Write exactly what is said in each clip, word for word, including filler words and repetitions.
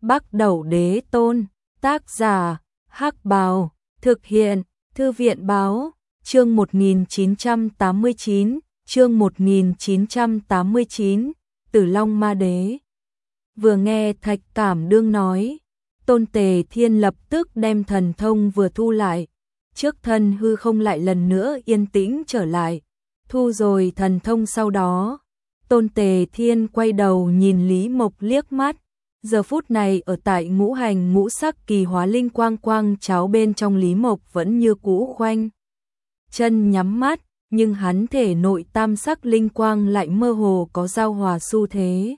Bắc Đẩu Đế Tôn, tác giả, Hắc Bào, thực hiện, Thư viện báo, chương một nghìn chín trăm tám mươi chín, chương một nghìn chín trăm tám mươi chín, Tử Long Ma Đế. Vừa nghe Thạch Cảm Đương nói, Tôn Tề Thiên lập tức đem thần thông vừa thu lại, trước thân hư không lại lần nữa yên tĩnh trở lại, thu rồi thần thông sau đó. Tôn Tề Thiên quay đầu nhìn Lý Mộc liếc mắt, giờ phút này ở tại ngũ hành ngũ sắc kỳ hóa linh quang quang cháo bên trong Lý Mộc vẫn như cũ khoanh chân nhắm mắt, nhưng hắn thể nội tam sắc linh quang lại mơ hồ có giao hòa xu thế.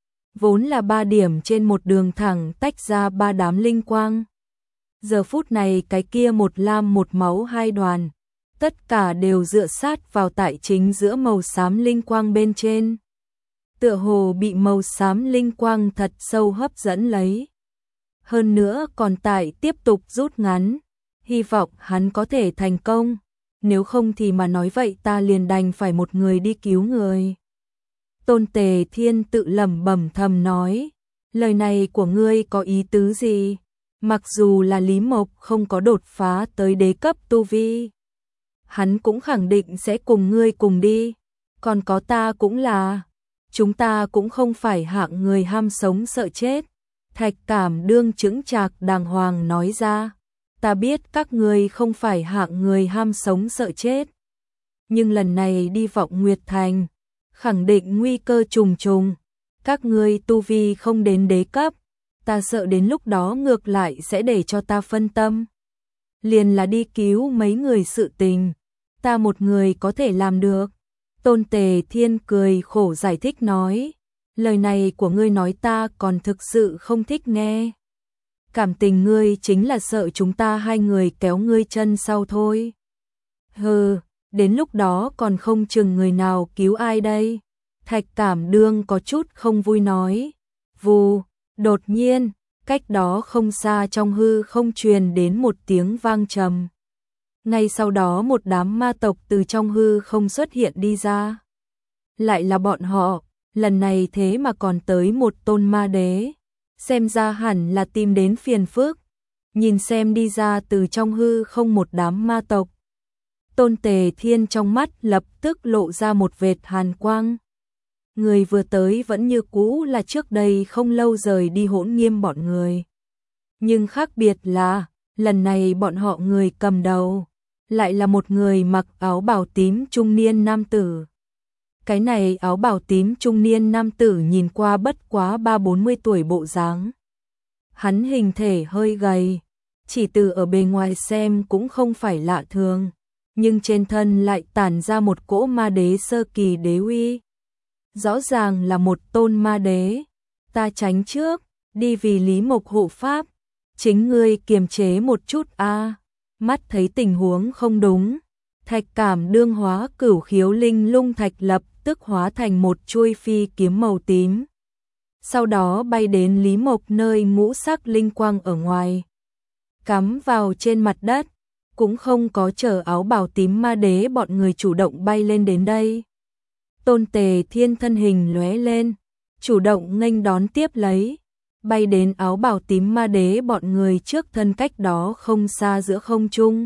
Vốn là ba điểm trên một đường thẳng tách ra ba đám linh quang. Giờ phút này cái kia một lam một máu hai đoàn, tất cả đều dựa sát vào tại chính giữa màu xám linh quang bên trên. Tựa hồ bị màu xám linh quang thật sâu hấp dẫn lấy. Hơn nữa còn tại tiếp tục rút ngắn, hy vọng hắn có thể thành công, nếu không thì mà nói vậy ta liền đành phải một người đi cứu người. Tôn Tề Thiên tự lẩm bẩm thầm nói, lời này của ngươi có ý tứ gì? Mặc dù là Lý Mộc không có đột phá tới đế cấp tu vi, hắn cũng khẳng định sẽ cùng ngươi cùng đi, còn có ta cũng là, chúng ta cũng không phải hạng người ham sống sợ chết. Thạch Cảm Đương chững chạc đàng hoàng nói ra, ta biết các ngươi không phải hạng người ham sống sợ chết, nhưng lần này đi Vọng Nguyệt Thành, khẳng định nguy cơ trùng trùng, các ngươi tu vi không đến đế cấp, ta sợ đến lúc đó ngược lại sẽ để cho ta phân tâm. Liền là đi cứu mấy người sự tình, ta một người có thể làm được. Tôn Tề Thiên cười khổ giải thích nói, lời này của ngươi nói ta còn thực sự không thích nghe. Cảm tình ngươi chính là sợ chúng ta hai người kéo ngươi chân sau thôi. Hừ, đến lúc đó còn không chừng người nào cứu ai đây. Thạch Cảm Đương có chút không vui nói. Vù, đột nhiên, cách đó không xa trong hư không truyền đến một tiếng vang trầm. Ngay sau đó một đám ma tộc từ trong hư không xuất hiện đi ra. Lại là bọn họ, lần này thế mà còn tới một tôn ma đế. Xem ra hẳn là tìm đến phiền phức. Nhìn xem đi ra từ trong hư không một đám ma tộc. Tôn Tề Thiên trong mắt lập tức lộ ra một vệt hàn quang. Người vừa tới vẫn như cũ là trước đây không lâu rời đi Hỗn Nghiêm bọn người. Nhưng khác biệt là, lần này bọn họ người cầm đầu, lại là một người mặc áo bào tím trung niên nam tử. Cái này áo bào tím trung niên nam tử nhìn qua bất quá ba bốn mươi tuổi bộ dáng. Hắn hình thể hơi gầy, chỉ từ ở bề ngoài xem cũng không phải lạ thường, nhưng trên thân lại tản ra một cỗ ma đế sơ kỳ đế uy. Rõ ràng là một tôn ma đế. Ta tránh trước, đi vì Lý Mộc hộ pháp, chính ngươi kiềm chế một chút a. Mắt thấy tình huống không đúng, Thạch Cảm Đương hóa cửu khiếu linh lung thạch lập tức hóa thành một chuôi phi kiếm màu tím. Sau đó bay đến Lý Mộc nơi ngũ sắc linh quang ở ngoài, cắm vào trên mặt đất, cũng không có chờ áo bào tím ma đế bọn người chủ động bay lên đến đây. Tôn Tề Thiên thân hình lóe lên, chủ động nghênh đón tiếp lấy, bay đến áo bào tím ma đế bọn người trước thân cách đó không xa giữa không trung.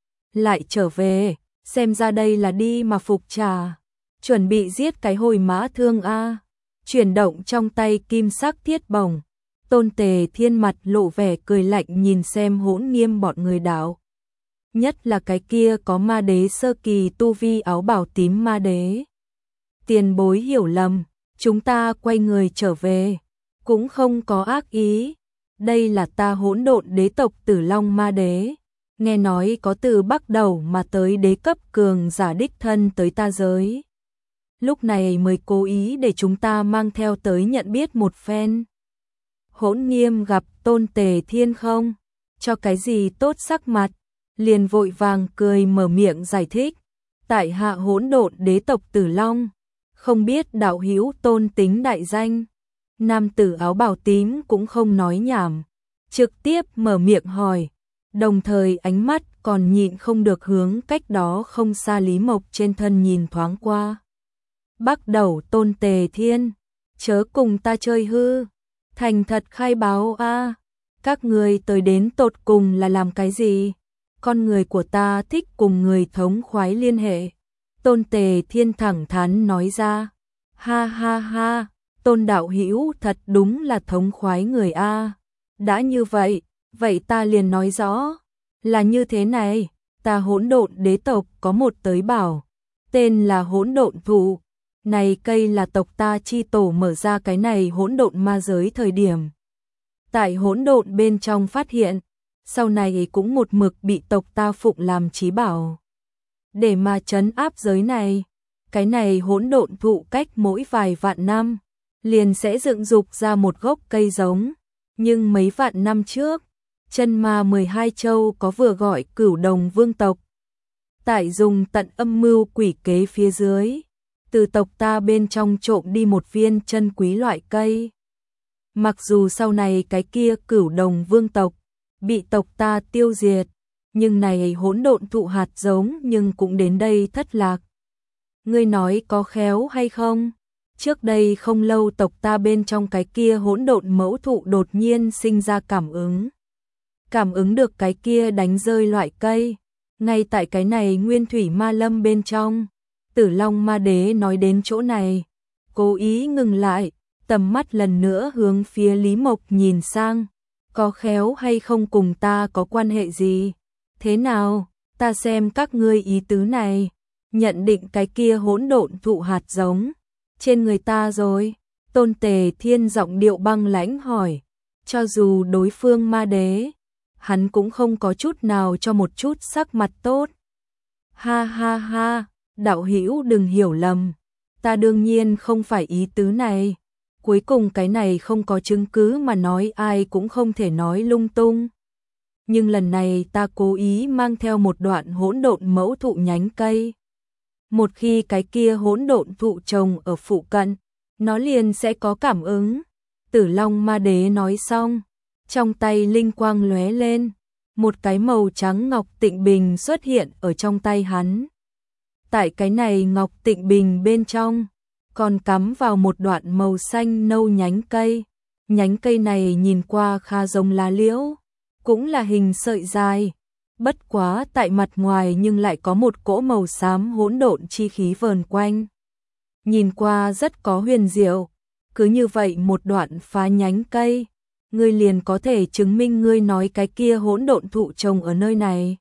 Lại trở về, xem ra đây là đi mà phục trả, chuẩn bị giết cái hồi mã thương a. Chuyển động trong tay kim sắc thiết bổng, Tôn Tề Thiên mặt lộ vẻ cười lạnh nhìn xem Hỗn Nghiêm bọn người đạo. Nhất là cái kia có ma đế sơ kỳ tu vi áo bào tím ma đế. Tiền bối hiểu lầm, chúng ta quay người trở về, cũng không có ác ý. Đây là ta Hỗn Độn đế tộc Tử Long ma đế, nghe nói có từ Bắc Đầu mà tới đế cấp cường giả đích thân tới ta giới. Lúc này mới cố ý để chúng ta mang theo tới nhận biết một phen. Hỗn Nghiêm gặp Tôn Tề Thiên không cho cái gì tốt sắc mặt, liền vội vàng cười mở miệng giải thích, tại hạ Hỗn Độn đế tộc Tử Long, không biết đạo hữu tôn tính đại danh. Nam tử áo bào tím cũng không nói nhảm, trực tiếp mở miệng hỏi, đồng thời ánh mắt còn nhịn không được hướng cách đó không xa Lý Mộc trên thân nhìn thoáng qua. Bắc Đầu Tôn Tề Thiên, chớ cùng ta chơi hư. Thành thật khai báo a, các ngươi tới đến tột cùng là làm cái gì? Con người của ta thích cùng người thống khoái liên hệ. Tôn Tề Thiên thẳng thắn nói ra. Ha ha ha, Tôn đạo hữu thật đúng là thống khoái người a. Đã như vậy, vậy ta liền nói rõ. Là như thế này, ta Hỗn Độn đế tộc có một tới bảo, tên là Hỗn Độn thụ. Này cây là tộc ta chi tổ mở ra cái này hỗn độn ma giới thời điểm. Tại hỗn độn bên trong phát hiện, sau này cũng một mực bị tộc ta phụng làm chí bảo. Để mà trấn áp giới này, cái này hỗn độn thụ cách mỗi vài vạn năm, liền sẽ dựng dục ra một gốc cây giống. Nhưng mấy vạn năm trước, chân ma mười hai châu có vừa gọi Cửu Đồng vương tộc. Tại dùng tận âm mưu quỷ kế phía dưới, từ tộc ta bên trong trộm đi một viên chân quý loại cây. Mặc dù sau này cái kia Cửu Đồng vương tộc bị tộc ta tiêu diệt, nhưng này hỗn độn thụ hạt giống nhưng cũng đến đây thất lạc. Ngươi nói có khéo hay không? Trước đây không lâu tộc ta bên trong cái kia hỗn độn mẫu thụ đột nhiên sinh ra cảm ứng. Cảm ứng được cái kia đánh rơi loại cây. Ngay tại cái này nguyên thủy ma lâm bên trong, Tử Long ma đế nói đến chỗ này, cố ý ngừng lại, tầm mắt lần nữa hướng phía Lý Mộc nhìn sang. Có khéo hay không cùng ta có quan hệ gì? Thế nào, ta xem các ngươi ý tứ này, nhận định cái kia hỗn độn thụ hạt giống trên người ta rồi. Tôn Tề Thiên giọng điệu băng lãnh hỏi, cho dù đối phương ma đế, hắn cũng không có chút nào cho một chút sắc mặt tốt. Ha ha ha, đạo hữu đừng hiểu lầm, ta đương nhiên không phải ý tứ này. Cuối cùng cái này không có chứng cứ mà nói ai cũng không thể nói lung tung. Nhưng lần này ta cố ý mang theo một đoạn hỗn độn mẫu thụ nhánh cây. Một khi cái kia hỗn độn thụ trồng ở phụ cận, nó liền sẽ có cảm ứng. Tử Long ma đế nói xong, trong tay linh quang lóe lên, một cái màu trắng ngọc tịnh bình xuất hiện ở trong tay hắn. Tại cái này ngọc tịnh bình bên trong, còn cắm vào một đoạn màu xanh nâu nhánh cây. Nhánh cây này nhìn qua khá giống lá liễu, cũng là hình sợi dài, bất quá tại mặt ngoài nhưng lại có một cỗ màu xám hỗn độn chi khí vờn quanh. Nhìn qua rất có huyền diệu, cứ như vậy một đoạn phá nhánh cây, ngươi liền có thể chứng minh ngươi nói cái kia hỗn độn thụ trồng ở nơi này.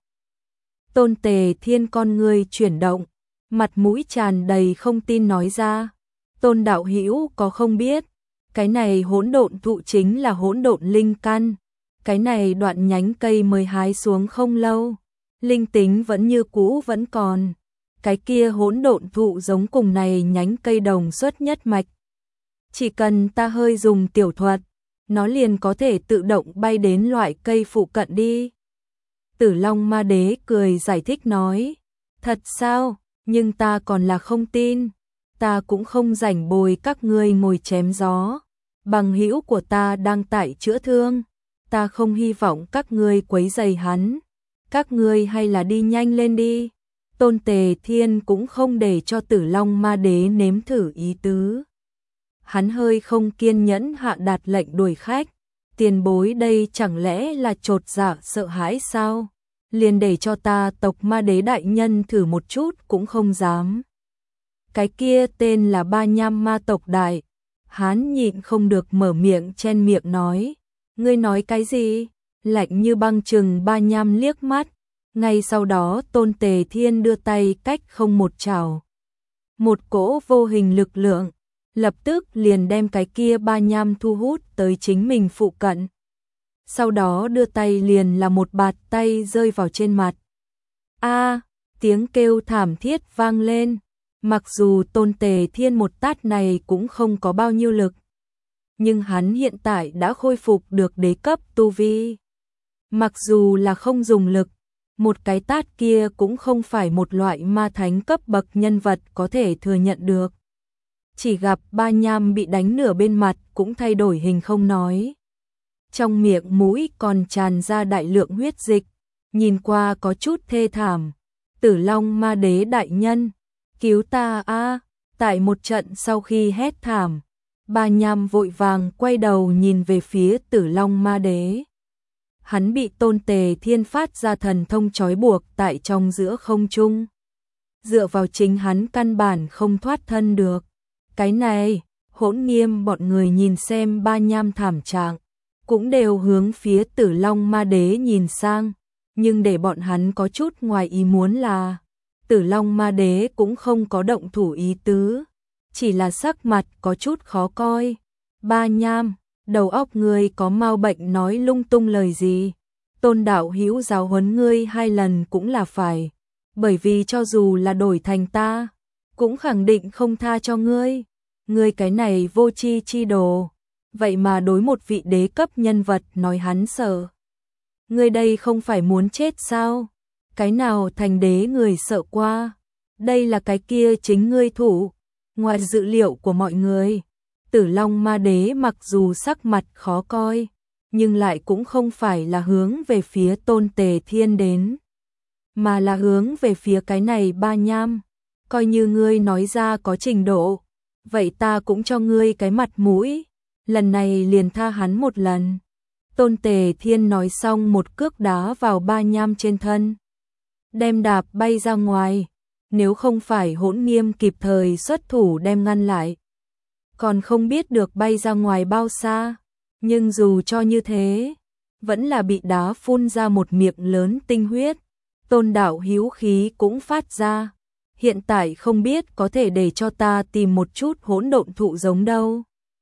Tôn Tề Thiên con ngươi chuyển động, mặt mũi tràn đầy không tin nói ra. Tôn đạo hữu có không biết, cái này hỗn độn thụ chính là hỗn độn linh căn, cái này đoạn nhánh cây mới hái xuống không lâu, linh tính vẫn như cũ vẫn còn, cái kia hỗn độn thụ giống cùng này nhánh cây đồng xuất nhất mạch. Chỉ cần ta hơi dùng tiểu thuật, nó liền có thể tự động bay đến loại cây phụ cận đi. Tử Long ma đế cười giải thích nói, thật sao, nhưng ta còn là không tin. Ta cũng không rảnh bồi các ngươi ngồi chém gió. Bằng hữu của ta đang tại chữa thương, ta không hy vọng các ngươi quấy rầy hắn. Các ngươi hay là đi nhanh lên đi. Tôn Tề Thiên cũng không để cho Tử Long ma đế nếm thử ý tứ. Hắn hơi không kiên nhẫn hạ đạt lệnh đuổi khách. Tiền bối đây chẳng lẽ là trột dạ sợ hãi sao? Liền để cho ta tộc ma đế đại nhân thử một chút cũng không dám. Cái kia tên là Ba Nham ma tộc đại. Hắn nhịn không được mở miệng chen miệng nói. Ngươi nói cái gì? Lạnh như băng chừng Ba Nham liếc mắt. Ngay sau đó Tôn Tề Thiên đưa tay cách không một chảo. Một cỗ vô hình lực lượng, lập tức liền đem cái kia Ba Nham thu hút tới chính mình phụ cận. Sau đó đưa tay liền là một bạt tay rơi vào trên mặt. A, tiếng kêu thảm thiết vang lên. Mặc dù Tôn Tề Thiên một tát này cũng không có bao nhiêu lực, nhưng hắn hiện tại đã khôi phục được đế cấp tu vi. Mặc dù là không dùng lực, một cái tát kia cũng không phải một loại ma thánh cấp bậc nhân vật có thể thừa nhận được. Chỉ gặp Ba Nham bị đánh nửa bên mặt cũng thay đổi hình không nói. Trong miệng mũi còn tràn ra đại lượng huyết dịch, nhìn qua có chút thê thảm. Tử Long ma đế đại nhân, cứu ta a! Tại một trận sau khi hét thảm, Ba Nham vội vàng quay đầu nhìn về phía Tử Long Ma Đế. Hắn bị Tôn Tề Thiên phát ra thần thông trói buộc tại trong giữa không trung. Dựa vào chính hắn căn bản không thoát thân được. Cái này, Hỗn Nghiêm bọn người nhìn xem Ba Nham thảm trạng, cũng đều hướng phía Tử Long Ma Đế nhìn sang, nhưng để bọn hắn có chút ngoài ý muốn là Tử Long Ma Đế cũng không có động thủ ý tứ, chỉ là sắc mặt có chút khó coi. Ba Nham, đầu óc ngươi có mau bệnh nói lung tung lời gì? Tôn đạo hữu giáo huấn ngươi hai lần cũng là phải, bởi vì cho dù là đổi thành ta, cũng khẳng định không tha cho ngươi. Ngươi cái này vô chi chi đồ, vậy mà đối một vị đế cấp nhân vật nói hắn sợ. Ngươi đây không phải muốn chết sao? Cái nào thành đế người sợ qua? Đây là cái kia chính ngươi thủ. Ngoài dự liệu của mọi người, Tử Long Ma Đế mặc dù sắc mặt khó coi, nhưng lại cũng không phải là hướng về phía Tôn Tề Thiên đến, mà là hướng về phía cái này Ba Nham. Coi như ngươi nói ra có trình độ, vậy ta cũng cho ngươi cái mặt mũi, lần này liền tha hắn một lần. Tôn Tề Thiên nói xong một cước đá vào Ba Nham trên thân, đem đạp bay ra ngoài. Nếu không phải Hỗn Nghiêm kịp thời xuất thủ đem ngăn lại, còn không biết được bay ra ngoài bao xa. Nhưng dù cho như thế, vẫn là bị đá phun ra một miệng lớn tinh huyết. Tôn đạo hữu khí cũng phát ra. Hiện tại không biết có thể để cho ta tìm một chút hỗn độn thụ giống đâu.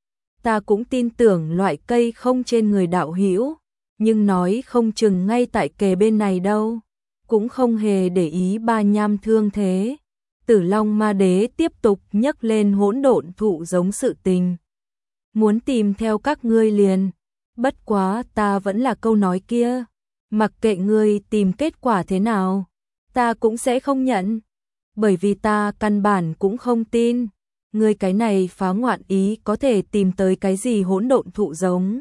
Ta cũng tin tưởng loại cây không trên người đạo hữu, nhưng nói không chừng ngay tại kề bên này đâu. Cũng không hề để ý Ba Nham thương thế. Tử Long Ma Đế tiếp tục nhấc lên hỗn độn thụ giống sự tình. Muốn tìm theo các ngươi liền, bất quá ta vẫn là câu nói kia, mặc kệ ngươi tìm kết quả thế nào, ta cũng sẽ không nhận, bởi vì ta căn bản cũng không tin, ngươi cái này phá ngoạn ý có thể tìm tới cái gì hỗn độn thụ giống.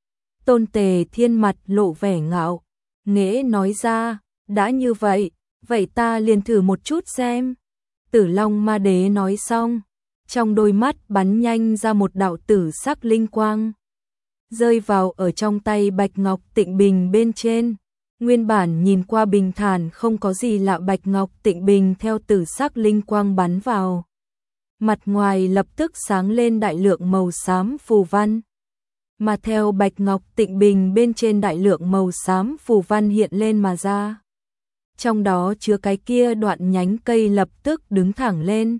Tôn Tề Thiên mặt lộ vẻ ngạo, nghễ nói ra, đã như vậy, vậy ta liền thử một chút xem. Tử Long Ma Đế nói xong, trong đôi mắt bắn nhanh ra một đạo tử sắc linh quang, rơi vào ở trong tay Bạch Ngọc Tịnh Bình bên trên. Nguyên bản nhìn qua bình thản không có gì lạ Bạch Ngọc Tịnh Bình theo tử sắc linh quang bắn vào, mặt ngoài lập tức sáng lên đại lượng màu xám phù văn. Mà theo Bạch Ngọc Tịnh Bình bên trên đại lượng màu xám phù văn hiện lên mà ra, trong đó chứa cái kia đoạn nhánh cây lập tức đứng thẳng lên,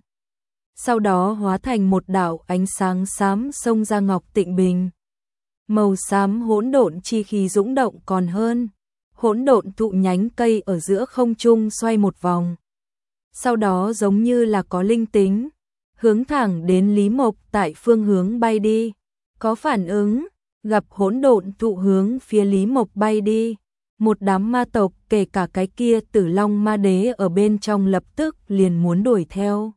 sau đó hóa thành một đạo ánh sáng xám xông ra Ngọc Tịnh Bình. Màu xám hỗn độn chi khí dũng động còn hơn, hỗn độn thụ nhánh cây ở giữa không trung xoay một vòng, sau đó giống như là có linh tính, hướng thẳng đến Lý Mộc tại phương hướng bay đi. Có phản ứng, gặp hỗn độn thụ hướng phía Lý Mộc bay đi. Một đám ma tộc kể cả cái kia Tử Long Ma Đế ở bên trong lập tức liền muốn đuổi theo.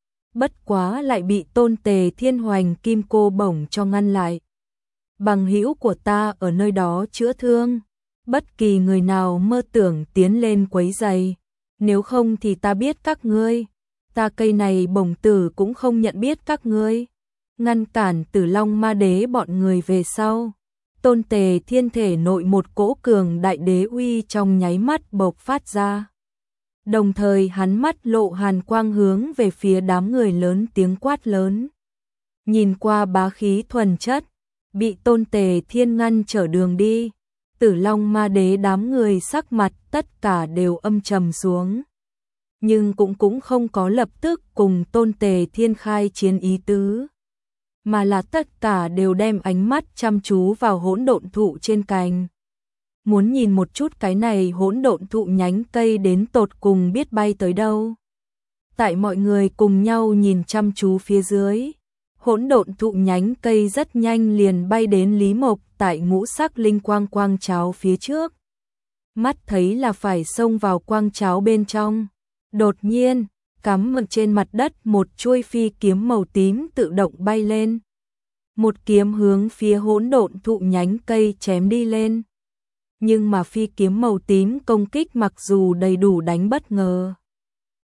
Bất quá lại bị Tôn Tề Thiên hoành kim cô bổng cho ngăn lại. Bằng hữu của ta ở nơi đó chữa thương, bất kỳ người nào mơ tưởng tiến lên quấy rầy, nếu không thì ta biết các ngươi, ta cây này bổng tử cũng không nhận biết các ngươi. Ngăn cản Tử Long Ma Đế bọn người về sau, Tôn Tề Thiên thể nội một cỗ cường đại đế uy trong nháy mắt bộc phát ra. Đồng thời hắn mắt lộ hàn quang hướng về phía đám người lớn tiếng quát lớn. Nhìn qua bá khí thuần chất, bị Tôn Tề Thiên ngăn trở đường đi, Tử Long Ma Đế đám người sắc mặt tất cả đều âm trầm xuống. Nhưng cũng cũng không có lập tức cùng Tôn Tề Thiên khai chiến ý tứ, mà là tất cả đều đem ánh mắt chăm chú vào hỗn độn thụ trên cành. Muốn nhìn một chút cái này hỗn độn thụ nhánh cây đến tột cùng biết bay tới đâu. Tại mọi người cùng nhau nhìn chăm chú phía dưới, hỗn độn thụ nhánh cây rất nhanh liền bay đến Lý Mộc tại ngũ sắc linh quang quang cháo phía trước. Mắt thấy là phải xông vào quang cháo bên trong. Đột nhiên, cắm ở trên mặt đất một chuôi phi kiếm màu tím tự động bay lên. Một kiếm hướng phía hỗn độn thụ nhánh cây chém đi lên. Nhưng mà phi kiếm màu tím công kích mặc dù đầy đủ đánh bất ngờ,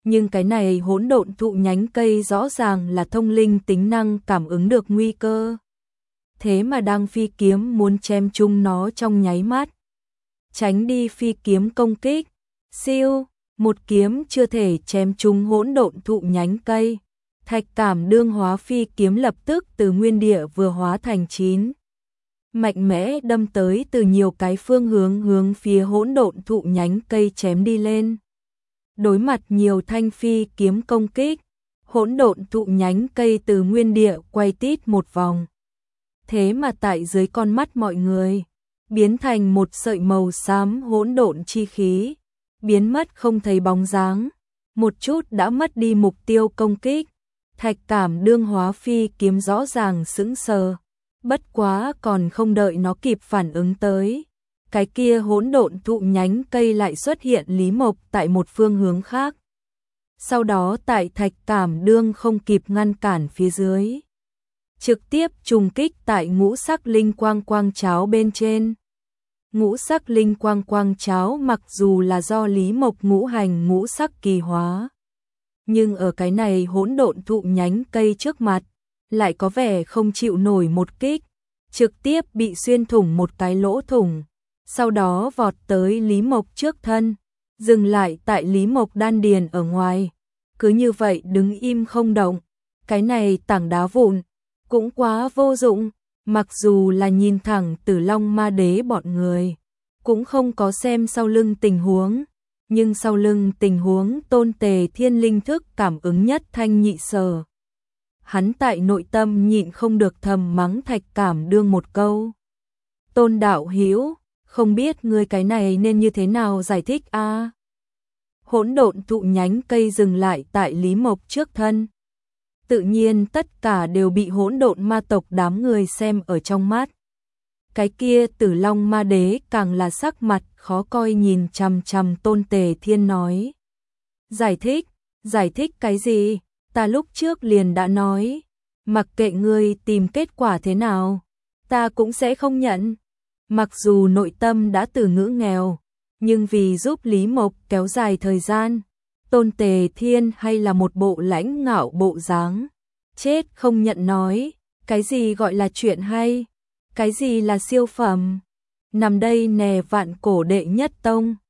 Nhưng cái này hỗn độn thụ nhánh cây rõ ràng là thông linh tính năng cảm ứng được nguy cơ. Thế mà đang phi kiếm muốn chém chung nó trong nháy mắt. Tránh đi phi kiếm công kích. Siêu, một kiếm chưa thể chém chung hỗn độn thụ nhánh cây. Thạch Cảm Đương hóa phi kiếm lập tức từ nguyên địa vừa hóa thành chín. Mạnh mẽ đâm tới từ nhiều cái phương hướng hướng phía hỗn độn thụ nhánh cây chém đi lên. Đối mặt nhiều thanh phi kiếm công kích, hỗn độn thụ nhánh cây từ nguyên địa quay tít một vòng. Thế mà tại dưới con mắt mọi người, biến thành một sợi màu xám hỗn độn chi khí, biến mất không thấy bóng dáng, một chút đã mất đi mục tiêu công kích. Thạch Cảm Đương hóa phi kiếm rõ ràng sững sờ, bất quá còn không đợi nó kịp phản ứng tới, cái kia hỗn độn thụ nhánh cây lại xuất hiện Lý Mộc tại một phương hướng khác. Sau đó tại Thạch Cảm Đương không kịp ngăn cản phía dưới, trực tiếp trùng kích tại ngũ sắc linh quang quang cháo bên trên. Ngũ sắc linh quang quang cháo mặc dù là do Lý Mộc ngũ hành ngũ sắc kỳ hóa, nhưng ở cái này hỗn độn thụ nhánh cây trước mặt, lại có vẻ không chịu nổi một kích, trực tiếp bị xuyên thủng một cái lỗ thủng, sau đó vọt tới Lý Mộc trước thân, dừng lại tại Lý Mộc đan điền ở ngoài, cứ như vậy đứng im không động. Cái này tảng đá vụn, cũng quá vô dụng, mặc dù là nhìn thẳng Tử Long Ma Đế bọn người, cũng không có xem sau lưng tình huống. Nhưng sau lưng tình huống Tôn Tề Thiên linh thức cảm ứng nhất thanh nhị sở. Hắn tại nội tâm nhịn không được thầm mắng Thạch Cảm Đương một câu. Tôn đạo hữu, không biết ngươi cái này nên như thế nào giải thích a? À? Hỗn độn thụ nhánh cây dừng lại tại Lý Mộc trước thân. Tự nhiên tất cả đều bị hỗn độn ma tộc đám người xem ở trong mắt. Cái kia Tử Long Ma Đế càng là sắc mặt khó coi nhìn chằm chằm Tôn Tề Thiên nói. Giải thích, giải thích cái gì? Ta lúc trước liền đã nói, mặc kệ ngươi tìm kết quả thế nào, ta cũng sẽ không nhận. Mặc dù nội tâm đã từ ngữ nghèo, nhưng vì giúp Lý Mộc kéo dài thời gian, Tôn Tề Thiên hay là một bộ lãnh ngạo bộ dáng. Chết không nhận nói, cái gì gọi là chuyện hay? Cái gì là siêu phẩm? Nằm đây nè vạn cổ đệ nhất tông,